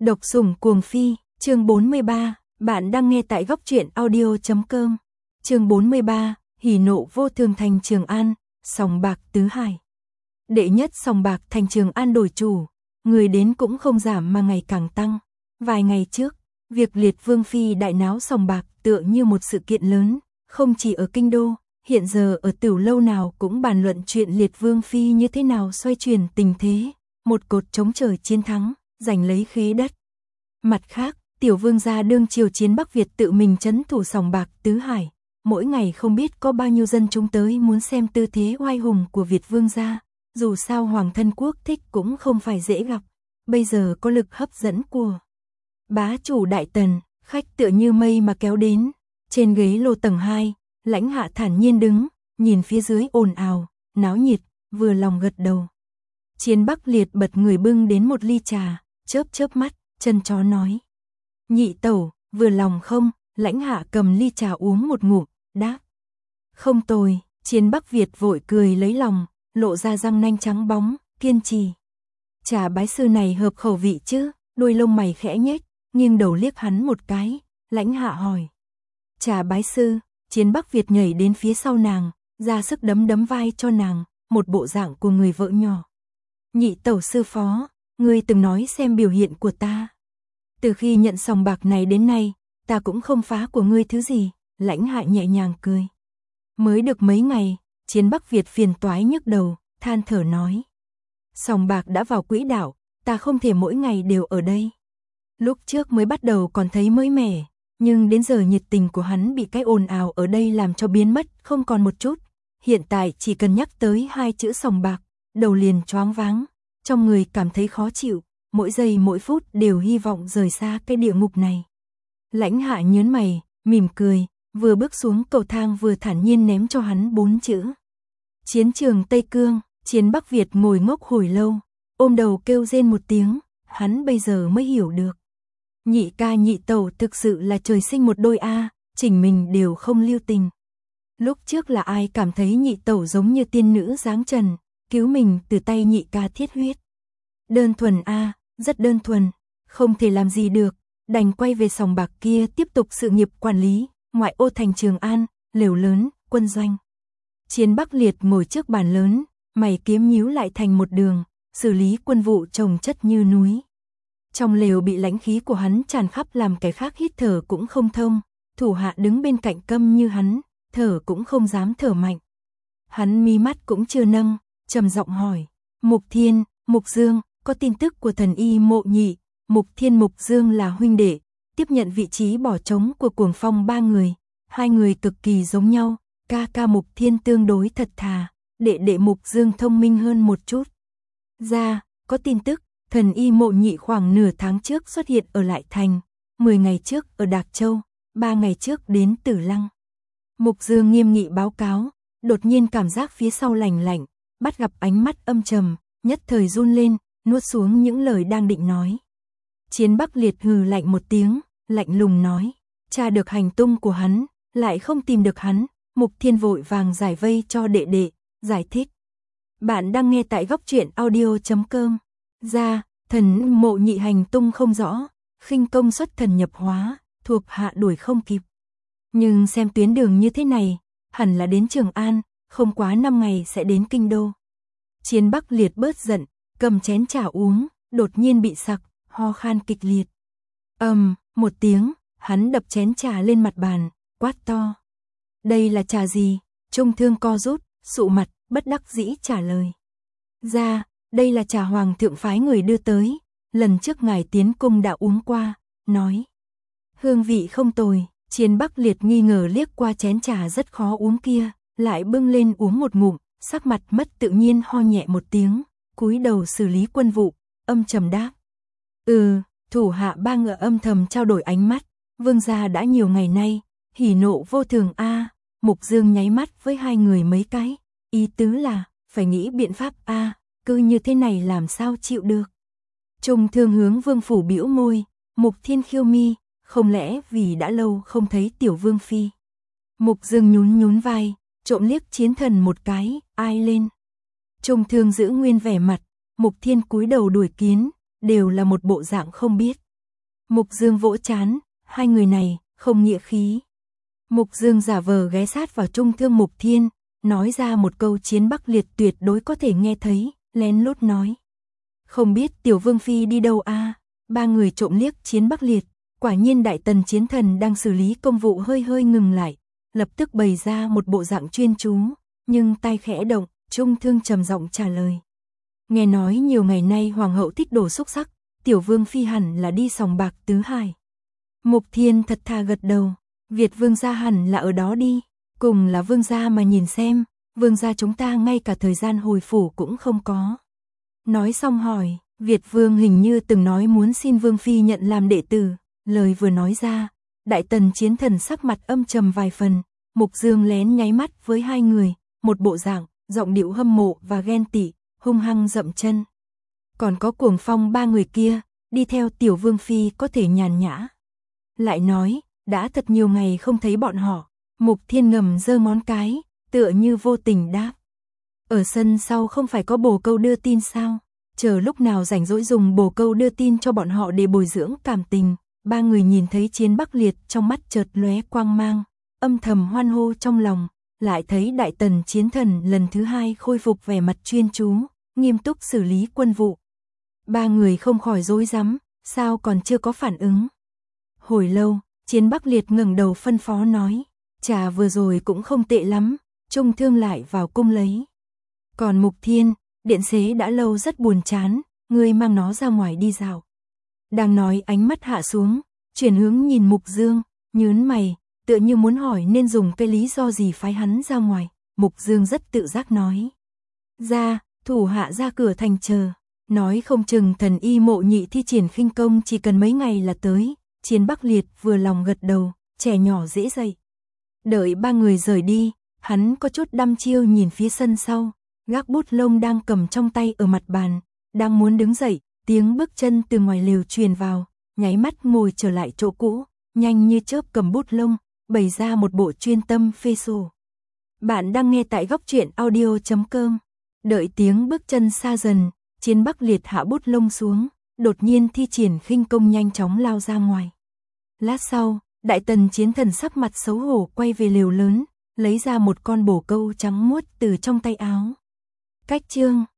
Độc sủng cuồng phi, chương 43, bạn đang nghe tại góc truyện audio.com. Chương 43, hỉ nộ vô thường thành Trường An, sòng bạc tứ hải. Đệ nhất sòng bạc thành Trường An đổi chủ, người đến cũng không giảm mà ngày càng tăng. Vài ngày trước, việc Liệt Vương phi đại náo sòng bạc tựa như một sự kiện lớn, không chỉ ở kinh đô, hiện giờ ở Tửu lâu nào cũng bàn luận chuyện Liệt Vương phi như thế nào xoay chuyển tình thế, một cột chống trời chiến thắng, giành lấy khế đất. Mặt khác, tiểu vương gia đương triều chiến Bắc Việt tự mình trấn thủ sòng bạc tứ hải, mỗi ngày không biết có bao nhiêu dân chúng tới muốn xem tư thế oai hùng của Việt vương gia, dù sao hoàng thân quốc thích cũng không phải dễ gặp, bây giờ có lực hấp dẫn của bá chủ Đại Tần, khách tựa như mây mà kéo đến. Trên ghế lô tầng 2, Lãnh Hạ thản nhiên đứng, nhìn phía dưới ồn ào, náo nhiệt, vừa lòng gật đầu. Chiến Bắc Liệt bật người bưng đến một ly trà, chớp chớp mắt, chân chó nói: "Nhị tẩu, vừa lòng không?" Lãnh Hạ cầm ly trà uống một ngụm, đáp: "Không tồi." Chiến Bắc Việt vội cười lấy lòng, lộ ra răng nanh trắng bóng, kiên trì: "Trà bái sư này hợp khẩu vị chứ?" Đôi lông mày khẽ nhếch, nghiêng đầu liếc hắn một cái. Lãnh Hạ hỏi: "Trà bái sư?" Chiến Bắc Việt nhảy đến phía sau nàng, ra sức đấm đấm vai cho nàng, một bộ dạng của người vợ nhỏ. "Nhị tẩu sư phó, ngươi từng nói xem biểu hiện của ta. Từ khi nhận sòng bạc này đến nay, ta cũng không phá của ngươi thứ gì." Lãnh Hạ nhẹ nhàng cười. Mới được mấy ngày, Chiến Bắc Việt phiền toái nhức đầu, than thở nói: "Sòng bạc đã vào quỹ đạo, ta không thể mỗi ngày đều ở đây." Lúc trước mới bắt đầu còn thấy mới mẻ, nhưng đến giờ nhiệt tình của hắn bị cái ồn ào ở đây làm cho biến mất không còn một chút. Hiện tại chỉ cần nhắc tới hai chữ sòng bạc, đầu liền choáng váng, trong người cảm thấy khó chịu, mỗi giây mỗi phút đều hy vọng rời xa cái địa ngục này. Lãnh Hạ nhớn mày, mỉm cười, vừa bước xuống cầu thang vừa thản nhiên ném cho hắn 4 chữ: "Chiến trường Tây Cương." Chiến Bắc Việt ngồi ngốc hồi lâu, ôm đầu kêu rên một tiếng, hắn bây giờ mới hiểu được. Nhị ca nhị tẩu thực sự là trời sinh một đôi a, chỉnh mình đều không lưu tình. Lúc trước là ai cảm thấy nhị tẩu giống như tiên nữ giáng trần, cứu mình từ tay nhị ca thiết huyết. Đơn thuần a, rất đơn thuần, không thể làm gì được, đành quay về sòng bạc kia tiếp tục sự nghiệp quản lý, ngoại ô thành Trường An, lều lớn, quân doanh. Chiến Bắc Liệt ngồi trước bàn lớn, mày kiếm nhíu lại thành một đường, xử lý quân vụ chồng chất như núi. Trong lều bị lãnh khí của hắn tràn khắp làm kẻ khác hít thở cũng không thông, thủ hạ đứng bên cạnh câm như hắn, thở cũng không dám thở mạnh. Hắn mí mắt cũng chưa nâng, trầm giọng hỏi: "Mục Thiên, Mục Dương, có tin tức của thần y Mộ Nhị?" Mục Thiên Mục Dương là huynh đệ, tiếp nhận vị trí bỏ trống của Cuồng Phong ba người, hai người cực kỳ giống nhau, ca ca Mục Thiên tương đối thật thà, đệ đệ Mục Dương thông minh hơn một chút. "Ra, có tin tức, thần y Mộ Nhị khoảng nửa tháng trước xuất hiện ở Lại Thành, 10 ngày trước ở Đạc Châu, 3 ngày trước đến Tử Lăng." Mục Dương nghiêm nghị báo cáo, đột nhiên cảm giác phía sau lạnh lạnh, bắt gặp ánh mắt âm trầm, nhất thời run lên, nuốt xuống những lời đang định nói. Chiến Bắc Liệt hừ lạnh một tiếng, lạnh lùng nói: "Tra được hành tung của hắn, lại không tìm được hắn." Mục Thiên vội vàng giải vây cho đệ đệ, giải thích: "Bạn đang nghe tại góc truyện audio.com. Ra, thần Mộ Nhị hành tung không rõ, khinh công xuất thần nhập hóa, thuộc hạ đuổi không kịp. Nhưng xem tuyến đường như thế này, hẳn là đến Trường An, không quá 5 ngày sẽ đến kinh đô." Chiến Bắc Liệt bớt giận, cầm chén trà uống, đột nhiên bị sặc, ho khan kịch liệt. Một tiếng, hắn đập chén trà lên mặt bàn, quát to: "Đây là trà gì?" Trung Thương co rút, sụ mặt, bất đắc dĩ trả lời: "Ra, đây là trà hoàng thượng phái người đưa tới, lần trước ngài tiến cung đã uống qua." Nói: "Hương vị không tồi." Chiến Bắc Liệt nghi ngờ liếc qua chén trà rất khó uống kia, lại bưng lên uống một ngụm, sắc mặt mất tự nhiên ho nhẹ một tiếng, cúi đầu xử lý quân vụ, âm trầm đáp: Thủ hạ ba ngựa âm thầm trao đổi ánh mắt. "Vương gia đã nhiều ngày nay hỉ nộ vô thường a." Mục Dương nháy mắt với hai người mấy cái, ý tứ là phải nghĩ biện pháp a, cứ như thế này làm sao chịu được. Trung Thương hướng Vương phủ bĩu môi, Mục Thiên khiêu mi, không lẽ vì đã lâu không thấy tiểu vương phi. Mục Dương nhún nhún vai, trộm liếc Chiến Thần một cái, ai lên. Trung Thương giữ nguyên vẻ mặt, Mục Thiên cúi đầu đuổi kiến, đều là một bộ dạng không biết, Mục Dương vỗ trán, hai người này, không nghĩa khí. Mục Dương giả vờ ghé sát vào Trung Thương Mục Thiên, nói ra một câu chiến bắc liệt tuyệt đối có thể nghe thấy, lén lút nói. Không biết tiểu vương phi đi đâu a? Ba người trộm liếc chiến bắc liệt, quả nhiên đại tần chiến thần đang xử lý công vụ hơi hơi ngừng lại, lập tức bày ra một bộ dạng chuyên chú, nhưng tay khẽ động, Trung Thương trầm giọng trả lời. Nghe nói nhiều ngày nay hoàng hậu thích đồ xúc sắc, tiểu vương phi hẳn là đi sòng bạc tứ hải. Mục Thiên thật thà gật đầu, Việt vương gia hẳn là ở đó đi, cùng là vương gia mà nhìn xem, vương gia chúng ta ngay cả thời gian hồi phủ cũng không có. Nói xong hỏi, Việt vương hình như từng nói muốn xin vương phi nhận làm đệ tử, lời vừa nói ra, đại tần chiến thần sắc mặt âm trầm vài phần, Mục Dương lén nháy mắt với hai người, một bộ dạng, giọng điệu hâm mộ và ghen tị, hung hăng dậm chân. Còn có Cuồng Phong ba người kia, đi theo tiểu vương phi có thể nhàn nhã. Lại nói, đã thật nhiều ngày không thấy bọn họ, Mục Thiên ngầm giơ ngón cái, tựa như vô tình đáp. Ở sân sau không phải có bồ câu đưa tin sao, chờ lúc nào rảnh rỗi dùng bồ câu đưa tin cho bọn họ để bồi dưỡng cảm tình. Ba người nhìn thấy chiến bắc liệt trong mắt chợt lóe quang mang, âm thầm hoan hô trong lòng, lại thấy đại tần chiến thần lần thứ hai khôi phục vẻ mặt chuyên chú, nghiêm túc xử lý quân vụ. Ba người không khỏi rối rắm, sao còn chưa có phản ứng. Hồi lâu, chiến bắc liệt ngẩng đầu phân phó nói, trà vừa rồi cũng không tệ lắm, Trung Thương lại vào cung lấy. Còn Mục Thiên, điện xế đã lâu rất buồn chán, ngươi mang nó ra ngoài đi dạo. Đang nói ánh mắt hạ xuống, chuyển hướng nhìn Mục Dương, nhớn mày, tựa như muốn hỏi nên dùng cái lý do gì phái hắn ra ngoài. Mục Dương rất tự giác nói. Ra, thủ hạ ra cửa thành chờ, nói không chừng thần y Mộ Nhị thi triển khinh công chỉ cần mấy ngày là tới. Chiến Bắc Liệt vừa lòng gật đầu, trẻ nhỏ dễ dậy. Đợi ba người rời đi, hắn có chút đăm chiêu nhìn phía sân sau, gác bút lông đang cầm trong tay ở mặt bàn, đang muốn đứng dậy, tiếng bước chân từ ngoài lều truyền vào, nháy mắt ngồi trở lại chỗ cũ, nhanh như chớp cầm bút lông, bày ra một bộ chuyên tâm phê sổ. Bạn đang nghe tại góc truyện audio.com. Đợi tiếng bước chân xa dần, Chiến Bắc Liệt hạ bút lông xuống, đột nhiên thi triển khinh công nhanh chóng lao ra ngoài. Lát sau, đại tần chiến thần sắc mặt xấu hổ quay về lều lớn, lấy ra một con bồ câu trắng muốt từ trong tay áo. Cách chương